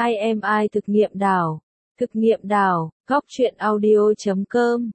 IMI thực nghiệm đảo. Thực nghiệm đảo, góc truyện audio.com.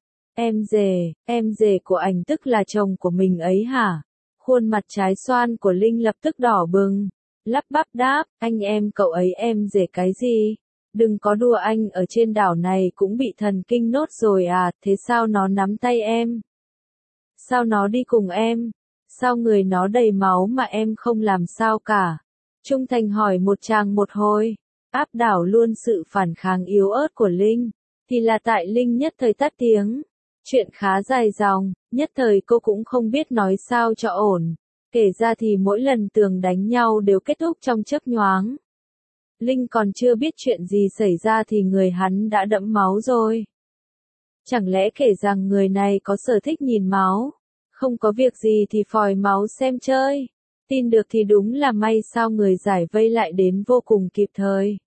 Em rể của anh tức là chồng của mình ấy hả? Khuôn mặt trái xoan của Linh lập tức đỏ bừng. Lắp bắp đáp, anh em cậu ấy em rể cái gì? Đừng có đùa, anh ở trên đảo này cũng bị thần kinh nốt rồi à, thế sao nó nắm tay em? Sao nó đi cùng em? Sao người nó đầy máu mà em không làm sao cả? Trung Thành hỏi một tràng một hồi. Áp đảo luôn sự phản kháng yếu ớt của Linh. Thì là tại Linh nhất thời tắt tiếng. Chuyện khá dài dòng, nhất thời cô cũng không biết nói sao cho ổn. Kể ra thì mỗi lần Tường đánh nhau đều kết thúc trong chớp nhoáng. Linh còn chưa biết chuyện gì xảy ra thì người hắn đã đẫm máu rồi. Chẳng lẽ kể rằng người này có sở thích nhìn máu? Không có việc gì thì phòi máu xem chơi. Tin được thì đúng là may sao người giải vây lại đến vô cùng kịp thời.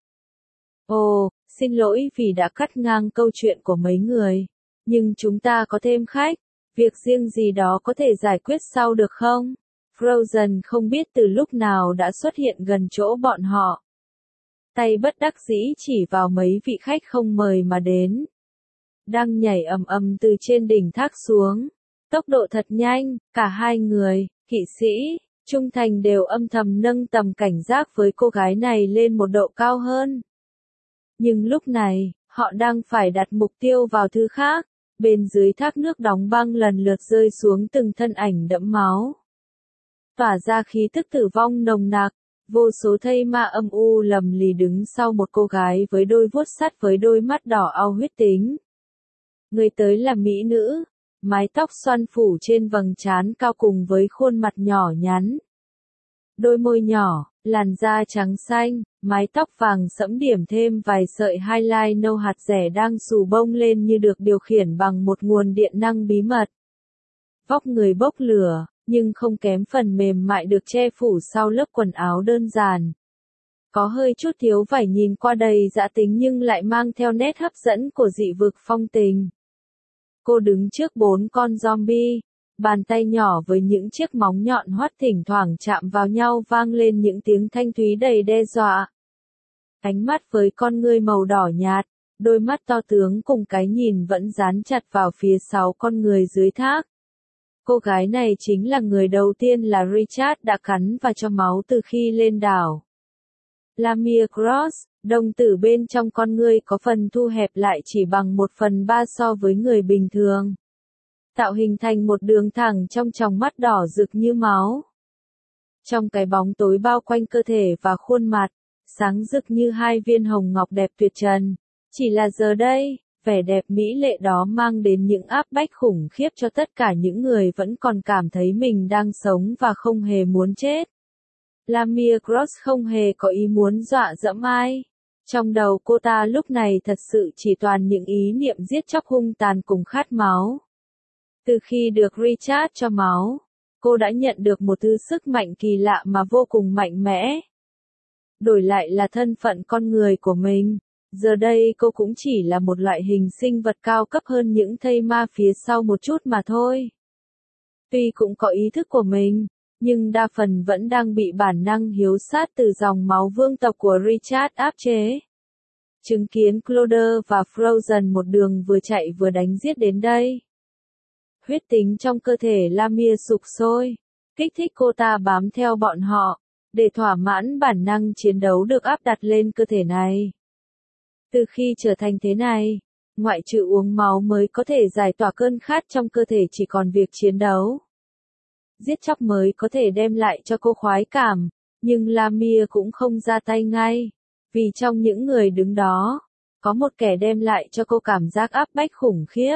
Ồ, xin lỗi vì đã cắt ngang câu chuyện của mấy người. Nhưng chúng ta có thêm khách. Việc riêng gì đó có thể giải quyết sau được không? Frozen không biết từ lúc nào đã xuất hiện gần chỗ bọn họ. Tay bất đắc dĩ chỉ vào mấy vị khách không mời mà đến. Đang nhảy ầm ầm từ trên đỉnh thác xuống. Tốc độ thật nhanh, cả hai người, kỵ sĩ, Trung Thành đều âm thầm nâng tầm cảnh giác với cô gái này lên một độ cao hơn. Nhưng lúc này, họ đang phải đặt mục tiêu vào thứ khác. Bên dưới thác nước đóng băng lần lượt rơi xuống từng thân ảnh đẫm máu. Tỏa ra khí tức tử vong nồng nặc, vô số thây ma âm u lầm lì đứng sau một cô gái với đôi vuốt sắt với đôi mắt đỏ au huyết tính. Người tới là mỹ nữ, mái tóc xoăn phủ trên vầng trán cao cùng với khuôn mặt nhỏ nhắn. Đôi môi nhỏ, làn da trắng xanh, mái tóc vàng sẫm điểm thêm vài sợi highlight nâu hạt rẻ đang xù bông lên như được điều khiển bằng một nguồn điện năng bí mật. Vóc người bốc lửa, nhưng không kém phần mềm mại được che phủ sau lớp quần áo đơn giản. Có hơi chút thiếu vải nhìn qua đầy dã tính nhưng lại mang theo nét hấp dẫn của dị vực phong tình. Cô đứng trước 4 con zombie, bàn tay nhỏ với những chiếc móng nhọn hoắt thỉnh thoảng chạm vào nhau vang lên những tiếng thanh thúy đầy đe dọa. Ánh mắt với con ngươi màu đỏ nhạt, đôi mắt to tướng cùng cái nhìn vẫn dán chặt vào phía 6 con người dưới thác. Cô gái này chính là người đầu tiên là Richard đã cắn và cho máu từ khi lên đảo. Lamia Cross, đồng tử bên trong con ngươi có phần thu hẹp lại chỉ bằng 1/3 so với người bình thường. Tạo hình thành một đường thẳng trong tròng mắt đỏ rực như máu. Trong cái bóng tối bao quanh cơ thể và khuôn mặt, sáng rực như hai viên hồng ngọc đẹp tuyệt trần. Chỉ là giờ đây, vẻ đẹp mỹ lệ đó mang đến những áp bách khủng khiếp cho tất cả những người vẫn còn cảm thấy mình đang sống và không hề muốn chết. Lamia Cross không hề có ý muốn dọa dẫm ai. Trong đầu cô ta lúc này thật sự chỉ toàn những ý niệm giết chóc hung tàn cùng khát máu. Từ khi được Richard cho máu, cô đã nhận được một thứ sức mạnh kỳ lạ mà vô cùng mạnh mẽ. Đổi lại là thân phận con người của mình, giờ đây cô cũng chỉ là một loại hình sinh vật cao cấp hơn những thây ma phía sau một chút mà thôi. Tuy cũng có ý thức của mình, nhưng đa phần vẫn đang bị bản năng hiếu sát từ dòng máu vương tộc của Richard áp chế. Chứng kiến Cloder và Frozen một đường vừa chạy vừa đánh giết đến đây. Huyết tính trong cơ thể Lamia sục sôi, kích thích cô ta bám theo bọn họ, để thỏa mãn bản năng chiến đấu được áp đặt lên cơ thể này. Từ khi trở thành thế này, ngoại trừ uống máu mới có thể giải tỏa cơn khát trong cơ thể chỉ còn việc chiến đấu. Giết chóc mới có thể đem lại cho cô khoái cảm, nhưng Lamia cũng không ra tay ngay, vì trong những người đứng đó, có một kẻ đem lại cho cô cảm giác áp bách khủng khiếp.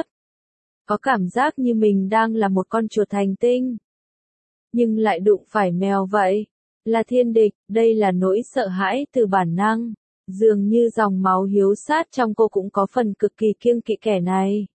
Có cảm giác như mình đang là một con chuột hành tinh. Nhưng lại đụng phải mèo vậy. Là thiên địch, đây là nỗi sợ hãi từ bản năng. Dường như dòng máu hiếu sát trong cô cũng có phần cực kỳ kiêng kỵ kẻ này.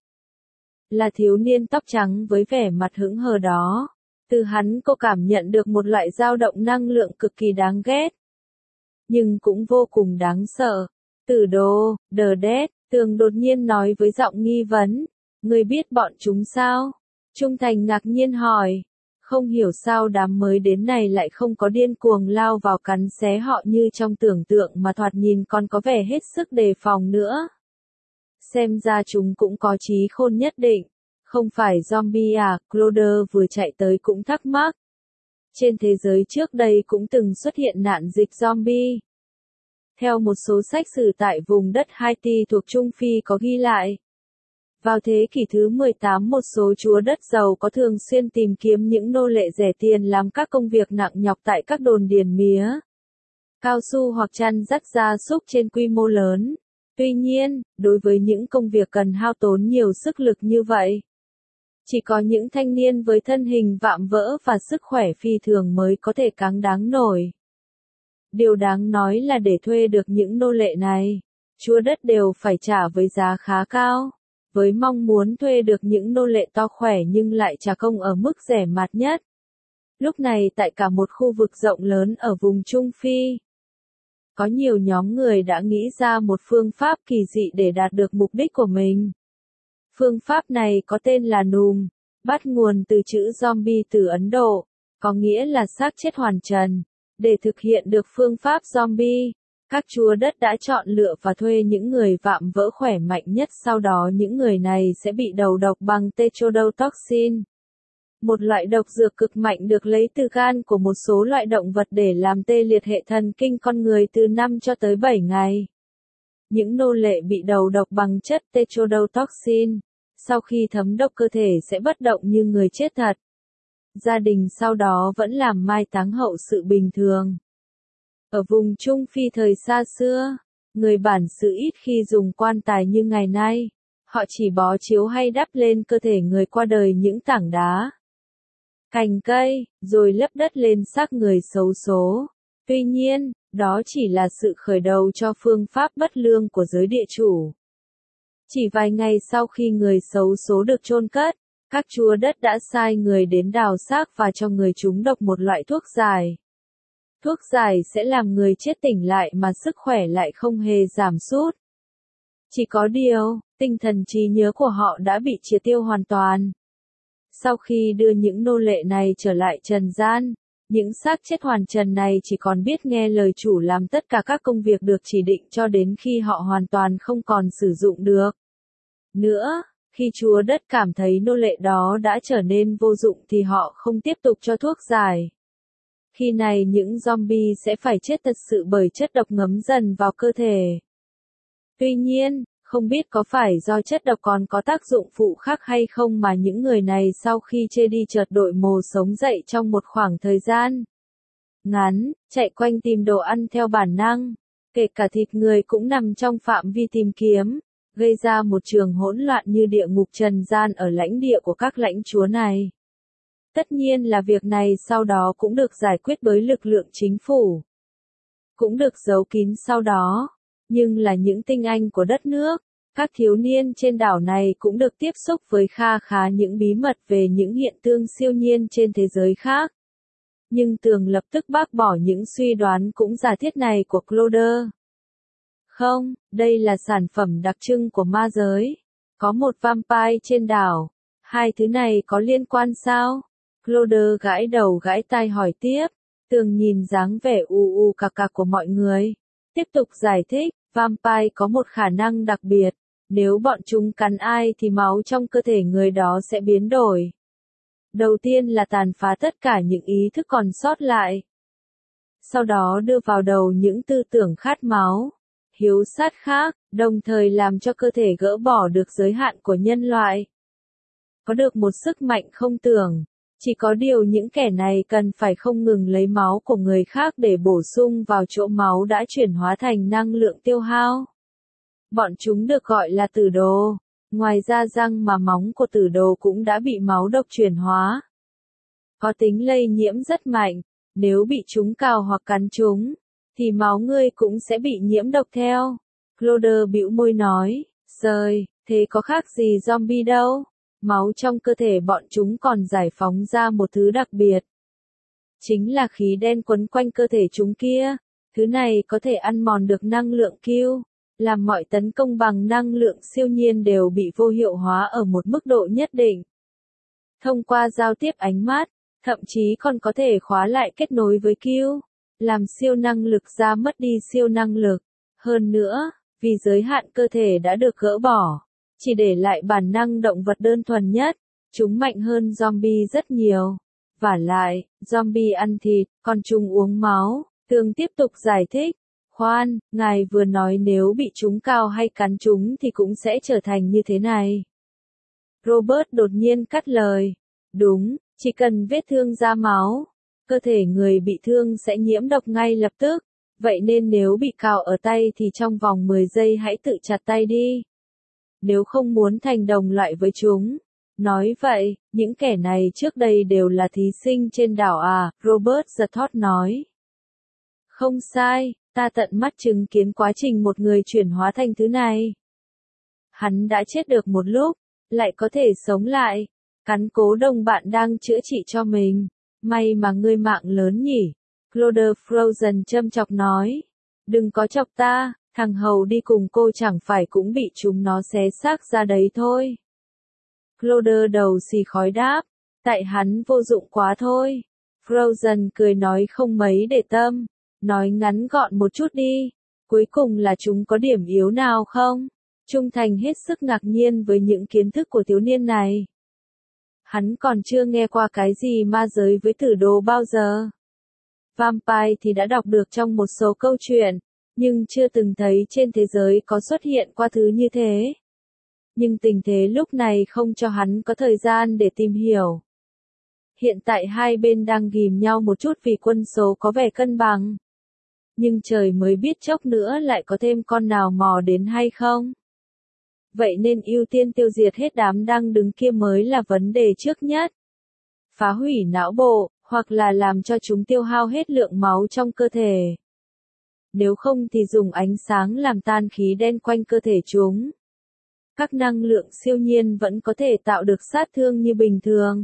Là thiếu niên tóc trắng với vẻ mặt hững hờ đó. Từ hắn cô cảm nhận được một loại dao động năng lượng cực kỳ đáng ghét. Nhưng cũng vô cùng đáng sợ. Tử đồ, The Dead, Tường đột nhiên nói với giọng nghi vấn. Ngươi biết bọn chúng sao? Trung Thành ngạc nhiên hỏi. Không hiểu sao đám mới đến này lại không có điên cuồng lao vào cắn xé họ như trong tưởng tượng mà thoạt nhìn còn có vẻ hết sức đề phòng nữa. Xem ra chúng cũng có trí khôn nhất định. Không phải zombie à, Cloder vừa chạy tới cũng thắc mắc. Trên thế giới trước đây cũng từng xuất hiện nạn dịch zombie. Theo một số sách sử tại vùng đất Haiti thuộc Trung Phi có ghi lại. Vào thế kỷ thứ 18 một số chúa đất giàu có thường xuyên tìm kiếm những nô lệ rẻ tiền làm các công việc nặng nhọc tại các đồn điền mía, cao su hoặc chăn dắt gia súc trên quy mô lớn. Tuy nhiên, đối với những công việc cần hao tốn nhiều sức lực như vậy, chỉ có những thanh niên với thân hình vạm vỡ và sức khỏe phi thường mới có thể cáng đáng nổi. Điều đáng nói là để thuê được những nô lệ này, chúa đất đều phải trả với giá khá cao, với mong muốn thuê được những nô lệ to khỏe nhưng lại trả công ở mức rẻ mạt nhất. Lúc này tại cả một khu vực rộng lớn ở vùng Trung Phi, có nhiều nhóm người đã nghĩ ra một phương pháp kỳ dị để đạt được mục đích của mình. Phương pháp này có tên là Num, bắt nguồn từ chữ zombie từ Ấn Độ, có nghĩa là xác chết hoàn trần. Để thực hiện được phương pháp zombie, các chúa đất đã chọn lựa và thuê những người vạm vỡ khỏe mạnh nhất, sau đó những người này sẽ bị đầu độc bằng tetrodotoxin, một loại độc dược cực mạnh được lấy từ gan của một số loại động vật để làm tê liệt hệ thần kinh con người từ 5 cho tới 7 ngày. Những nô lệ bị đầu độc bằng chất tetrodotoxin, sau khi thấm độc cơ thể sẽ bất động như người chết thật. Gia đình sau đó vẫn làm mai táng hậu sự bình thường. Ở vùng Trung Phi thời xa xưa, người bản xứ ít khi dùng quan tài như ngày nay, họ chỉ bó chiếu hay đắp lên cơ thể người qua đời những tảng đá, cành cây, rồi lấp đất lên xác người xấu số. Tuy nhiên, đó chỉ là sự khởi đầu cho phương pháp bất lương của giới địa chủ. Chỉ vài ngày sau khi người xấu số được chôn cất, các chúa đất đã sai người đến đào xác và cho người trúng độc một loại thuốc giải. Thuốc giải sẽ làm người chết tỉnh lại mà sức khỏe lại không hề giảm sút. Chỉ có điều, tinh thần trí nhớ của họ đã bị triệt tiêu hoàn toàn. Sau khi đưa những nô lệ này trở lại trần gian, những xác chết hoàn trần này chỉ còn biết nghe lời chủ làm tất cả các công việc được chỉ định cho đến khi họ hoàn toàn không còn sử dụng được nữa. Khi chúa đất cảm thấy nô lệ đó đã trở nên vô dụng thì họ không tiếp tục cho thuốc giải. Khi này những zombie sẽ phải chết thật sự bởi chất độc ngấm dần vào cơ thể. Tuy nhiên, không biết có phải do chất độc còn có tác dụng phụ khác hay không mà những người này sau khi chê đi chợt đội mồ sống dậy trong một khoảng thời gian ngắn, chạy quanh tìm đồ ăn theo bản năng. Kể cả thịt người cũng nằm trong phạm vi tìm kiếm, gây ra một trường hỗn loạn như địa ngục trần gian ở lãnh địa của các lãnh chúa này. Tất nhiên là việc này sau đó cũng được giải quyết bởi lực lượng chính phủ, cũng được giấu kín sau đó, nhưng là những tinh anh của đất nước, các thiếu niên trên đảo này cũng được tiếp xúc với kha khá những bí mật về những hiện tượng siêu nhiên trên thế giới khác. Nhưng Tường lập tức bác bỏ những suy đoán cũng giả thiết này của Cloder. Không, đây là sản phẩm đặc trưng của ma giới. Có một vampire trên đảo. Hai thứ này có liên quan sao? Cloder gãi đầu gãi tai hỏi tiếp. Tường nhìn dáng vẻ u u cà cà của mọi người. Tiếp tục giải thích, vampire có một khả năng đặc biệt. Nếu bọn chúng cắn ai thì máu trong cơ thể người đó sẽ biến đổi. Đầu tiên là tàn phá tất cả những ý thức còn sót lại. Sau đó đưa vào đầu những tư tưởng khát máu, hiếu sát khác, đồng thời làm cho cơ thể gỡ bỏ được giới hạn của nhân loại. Có được một sức mạnh không tưởng, chỉ có điều những kẻ này cần phải không ngừng lấy máu của người khác để bổ sung vào chỗ máu đã chuyển hóa thành năng lượng tiêu hao. Bọn chúng được gọi là tử đồ. Ngoài ra răng mà móng của tử đồ cũng đã bị máu độc chuyển hóa. Có tính lây nhiễm rất mạnh, nếu bị chúng cào hoặc cắn chúng, thì máu ngươi cũng sẽ bị nhiễm độc theo. Cloder bĩu môi nói, giời, thế có khác gì zombie đâu. Máu trong cơ thể bọn chúng còn giải phóng ra một thứ đặc biệt. Chính là khí đen quấn quanh cơ thể chúng kia. Thứ này có thể ăn mòn được năng lượng Q, làm mọi tấn công bằng năng lượng siêu nhiên đều bị vô hiệu hóa ở một mức độ nhất định. Thông qua giao tiếp ánh mắt, Thậm chí còn có thể khóa lại kết nối với Q, làm siêu năng lực ra mất đi siêu năng lực. Hơn nữa, vì giới hạn cơ thể đã được gỡ bỏ, chỉ để lại bản năng động vật đơn thuần nhất, chúng mạnh hơn zombie rất nhiều. Vả lại, zombie ăn thịt, còn chúng uống máu. Tường tiếp tục giải thích. Khoan, ngài vừa nói nếu bị chúng cào hay cắn chúng thì cũng sẽ trở thành như thế này. Robert đột nhiên cắt lời. Đúng, chỉ cần vết thương ra máu, cơ thể người bị thương sẽ nhiễm độc ngay lập tức. Vậy nên nếu bị cào ở tay thì trong vòng 10 giây hãy tự chặt tay đi. Nếu không muốn thành đồng loại với chúng. Nói vậy, những kẻ này trước đây đều là thí sinh trên đảo à, Robert giật thót nói. Không sai, ta tận mắt chứng kiến quá trình một người chuyển hóa thành thứ này. Hắn đã chết được một lúc, lại có thể sống lại. Cắn cố đồng bạn đang chữa trị cho mình. May mà ngươi mạng lớn nhỉ. Claude Frozen châm chọc nói. Đừng có chọc ta, thằng hầu đi cùng cô chẳng phải cũng bị chúng nó xé xác ra đấy thôi. Claude đầu xì khói đáp. Tại hắn vô dụng quá thôi. Frozen cười nói không mấy để tâm. Nói ngắn gọn một chút đi. Cuối cùng là chúng có điểm yếu nào không? Trung Thành hết sức ngạc nhiên với những kiến thức của thiếu niên này. Hắn còn chưa nghe qua cái gì ma giới với tử đồ bao giờ. Vampire thì đã đọc được trong một số câu chuyện, nhưng chưa từng thấy trên thế giới có xuất hiện qua thứ như thế. Nhưng tình thế lúc này không cho hắn có thời gian để tìm hiểu. Hiện tại hai bên đang ghìm nhau một chút vì quân số có vẻ cân bằng. Nhưng trời mới biết chốc nữa lại có thêm con nào mò đến hay không. Vậy nên ưu tiên tiêu diệt hết đám đang đứng kia mới là vấn đề trước nhất. Phá hủy não bộ, hoặc là làm cho chúng tiêu hao hết lượng máu trong cơ thể. Nếu không thì dùng ánh sáng làm tan khí đen quanh cơ thể chúng. Các năng lượng siêu nhiên vẫn có thể tạo được sát thương như bình thường.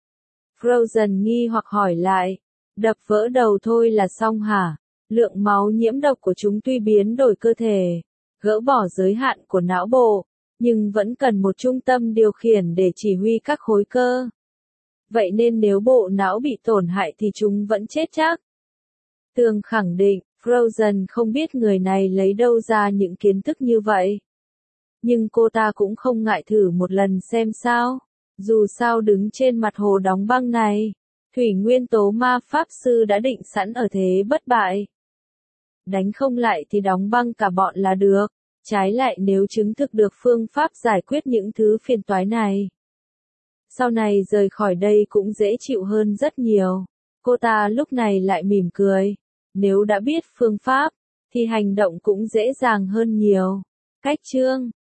Frozen nghi hoặc hỏi lại. Đập vỡ đầu thôi là xong hả? Lượng máu nhiễm độc của chúng tuy biến đổi cơ thể, gỡ bỏ giới hạn của não bộ, nhưng vẫn cần một trung tâm điều khiển để chỉ huy các khối cơ. Vậy nên nếu bộ não bị tổn hại thì chúng vẫn chết chắc. Tường khẳng định, Frozen không biết người này lấy đâu ra những kiến thức như vậy. Nhưng cô ta cũng không ngại thử một lần xem sao. Dù sao đứng trên mặt hồ đóng băng này, thủy nguyên tố ma pháp sư đã định sẵn ở thế bất bại. Đánh không lại thì đóng băng cả bọn là được. Trái lại nếu chứng thực được phương pháp giải quyết những thứ phiền toái này, sau này rời khỏi đây cũng dễ chịu hơn rất nhiều. Cô ta lúc này lại mỉm cười. Nếu đã biết phương pháp, thì hành động cũng dễ dàng hơn nhiều. Cách chương